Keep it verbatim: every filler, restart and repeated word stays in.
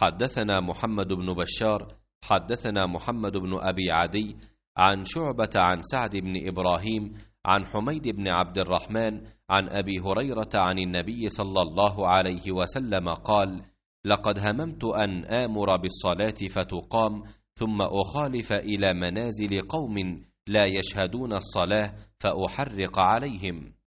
حدثنا محمد بن بشار حدثنا محمد بن أبي عدي عن شعبة عن سعد بن إبراهيم عن حميد بن عبد الرحمن عن أبي هريرة عن النبي صلى الله عليه وسلم قال: لقد هممت أن آمر بالصلاة فتقام ثم أخالف إلى منازل قوم لا يشهدون الصلاة فأحرق عليهم.